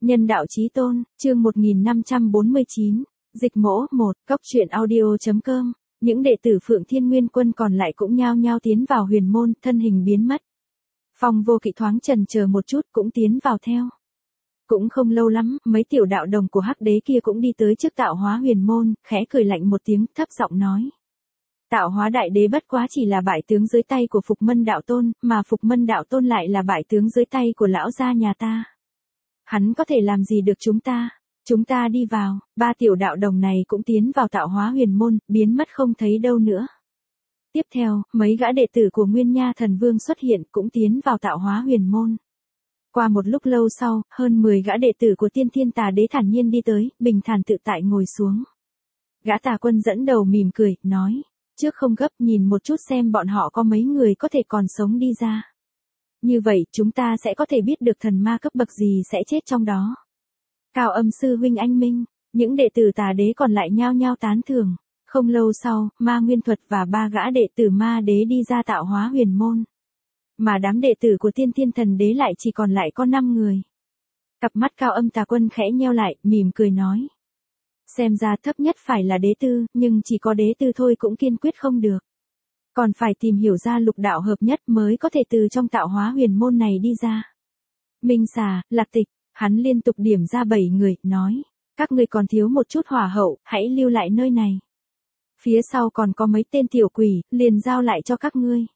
Nhân đạo chí tôn, chương 1549, dịch mỗ 1, cóc truyện audio.com, những đệ tử Phượng Thiên Nguyên Quân còn lại cũng nhao nhao tiến vào huyền môn, thân hình biến mất. Phong Vô Kỵ thoáng chần chờ một chút cũng tiến vào theo. Cũng không lâu lắm, mấy tiểu đạo đồng của Hắc Đế kia cũng đi tới trước Tạo Hóa huyền môn, khẽ cười lạnh một tiếng, thấp giọng nói. Tạo Hóa đại đế bất quá chỉ là bại tướng dưới tay của Phục Mân đạo tôn, mà Phục Mân đạo tôn lại là bại tướng dưới tay của lão gia nhà ta. Hắn có thể làm gì được chúng ta đi vào. Ba tiểu đạo đồng này cũng tiến vào Tạo Hóa huyền môn, biến mất không thấy đâu nữa. Tiếp theo, mấy gã đệ tử của Nguyên Nha Thần Vương xuất hiện cũng tiến vào Tạo Hóa huyền môn. Qua một lúc lâu sau, hơn 10 gã đệ tử của Tiên Thiên Tà Đế thản nhiên đi tới, bình thản tự tại ngồi xuống. Gã Tà Quân dẫn đầu mỉm cười, nói, trước không gấp, nhìn một chút xem bọn họ có mấy người có thể còn sống đi ra. Như vậy, chúng ta sẽ có thể biết được thần ma cấp bậc gì sẽ chết trong đó. Cao Âm sư huynh anh minh, những đệ tử Tà Đế còn lại nhao nhao tán thưởng. Không lâu sau, Ma Nguyên Thuật và 3 gã đệ tử Ma Đế đi ra Tạo Hóa huyền môn. Mà đám đệ tử của Tiên Thiên Thần Đế lại chỉ còn lại có 5 người. Cặp mắt Cao Âm Tà Quân khẽ nheo lại, mỉm cười nói. Xem ra thấp nhất phải là đế tư, nhưng chỉ có đế tư thôi cũng kiên quyết không được. Còn phải tìm hiểu ra lục đạo hợp nhất mới có thể từ trong Tạo Hóa huyền môn này đi ra. Minh Xà, Lạc Tịch, hắn liên tục điểm ra 7 người, nói. Các ngươi còn thiếu một chút hỏa hậu, hãy lưu lại nơi này. Phía sau còn có mấy tên tiểu quỷ, liền giao lại cho các ngươi.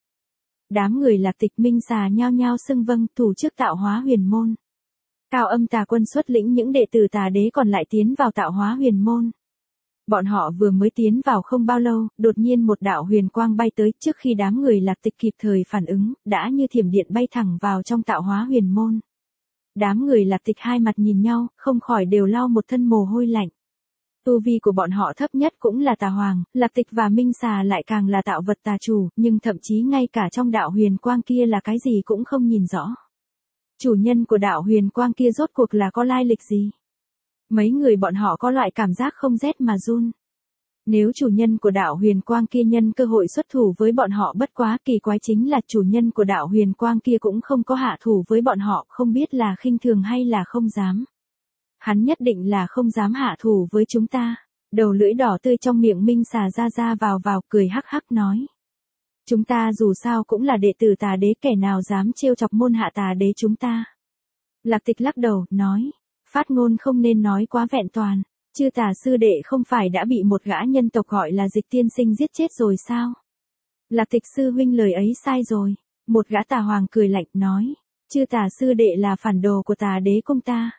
Đám người Lạc Tịch, Minh Xà nhao nhao xưng vâng, thủ trước Tạo Hóa huyền môn. Cao Âm Tà Quân xuất lĩnh những đệ tử Tà Đế còn lại tiến vào Tạo Hóa huyền môn. Bọn họ vừa mới tiến vào không bao lâu, đột nhiên một đạo huyền quang bay tới, trước khi đám người Lạc Tịch kịp thời phản ứng, đã như thiểm điện bay thẳng vào trong Tạo Hóa huyền môn. Đám người Lạc Tịch hai mặt nhìn nhau, không khỏi đều lau một thân mồ hôi lạnh. Tu vi của bọn họ thấp nhất cũng là Tà Hoàng, Lạc Tịch và Minh Xà lại càng là tạo vật tà chủ, nhưng thậm chí ngay cả trong đạo huyền quang kia là cái gì cũng không nhìn rõ. Chủ nhân của đạo huyền quang kia rốt cuộc là có lai lịch gì? Mấy người bọn họ có loại cảm giác không rét mà run. Nếu chủ nhân của đạo huyền quang kia nhân cơ hội xuất thủ với bọn họ, bất quá kỳ quái chính là chủ nhân của đạo huyền quang kia cũng không có hạ thủ với bọn họ, không biết là khinh thường hay là không dám. Hắn nhất định là không dám hạ thủ với chúng ta. Đầu lưỡi đỏ tươi trong miệng Minh Xà ra vào cười hắc hắc nói. Chúng ta dù sao cũng là đệ tử Tà Đế, kẻ nào dám trêu chọc môn hạ Tà Đế chúng ta. Lạc Tịch lắc đầu, nói. Phát ngôn không nên nói quá vẹn toàn. Chư Tà sư đệ không phải đã bị một gã nhân tộc gọi là Dịch tiên sinh giết chết rồi sao? Lạc Tịch sư huynh lời ấy sai rồi. Một gã Tà Hoàng cười lạnh nói. Chư Tà sư đệ là phản đồ của Tà Đế cung ta.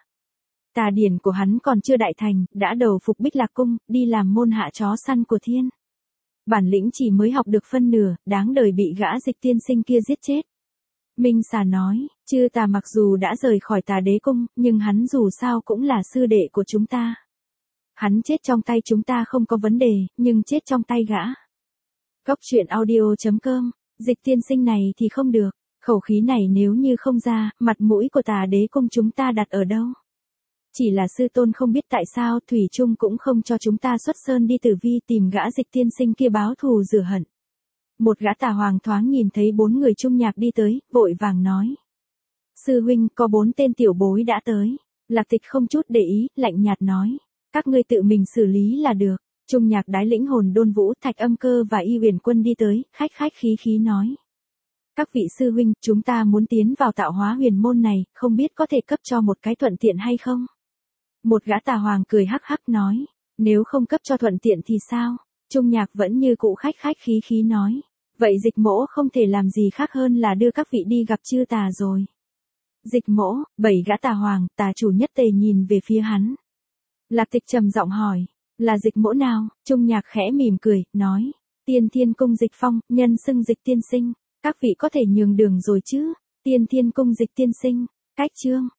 Tà điển của hắn còn chưa đại thành, đã đầu phục Bích Lạc cung, đi làm môn hạ chó săn của thiên. Bản lĩnh chỉ mới học được phân nửa, đáng đời bị gã Dịch tiên sinh kia giết chết. Minh Xà nói, chư Tà mặc dù đã rời khỏi Tà Đế cung, nhưng hắn dù sao cũng là sư đệ của chúng ta. Hắn chết trong tay chúng ta không có vấn đề, nhưng chết trong tay gã. Cóc truyện audio.com, Dịch tiên sinh này thì không được, khẩu khí này nếu như không ra, mặt mũi của Tà Đế cung chúng ta đặt ở đâu? Chỉ là sư tôn không biết tại sao Thủy Trung cũng không cho chúng ta xuất sơn đi Tử Vi tìm gã Dịch tiên sinh kia báo thù rửa hận. Một gã Tà Hoàng thoáng nhìn thấy 4 người Trung Nhạc đi tới, vội vàng nói. Sư huynh, có 4 tên tiểu bối đã tới. Lạc Tịch không chút để ý, lạnh nhạt nói. Các ngươi tự mình xử lý là được. Trung Nhạc đái lĩnh Hồn Đôn Vũ, Thạch Âm Cơ và Y Huyền Quân đi tới, khách khí nói. Các vị sư huynh, chúng ta muốn tiến vào Tạo Hóa huyền môn này, không biết có thể cấp cho một cái thuận tiện hay không? Một gã Tà Hoàng cười hắc hắc nói. Nếu không cấp cho thuận tiện thì sao? Trung Nhạc vẫn như cũ khách khí nói. Vậy Dịch mỗ không thể làm gì khác hơn là đưa các vị đi gặp chư Tà rồi. Dịch mỗ, 7 gã Tà Hoàng, Tà chủ nhất tề nhìn về phía hắn. Lạc Tịch trầm giọng hỏi, là Dịch mỗ nào? Trung Nhạc khẽ mỉm cười, nói, Tiên Thiên cung Dịch Phong, nhân xưng Dịch tiên sinh, các vị có thể nhường đường rồi chứ? Tiên Thiên cung Dịch tiên sinh, cách chương.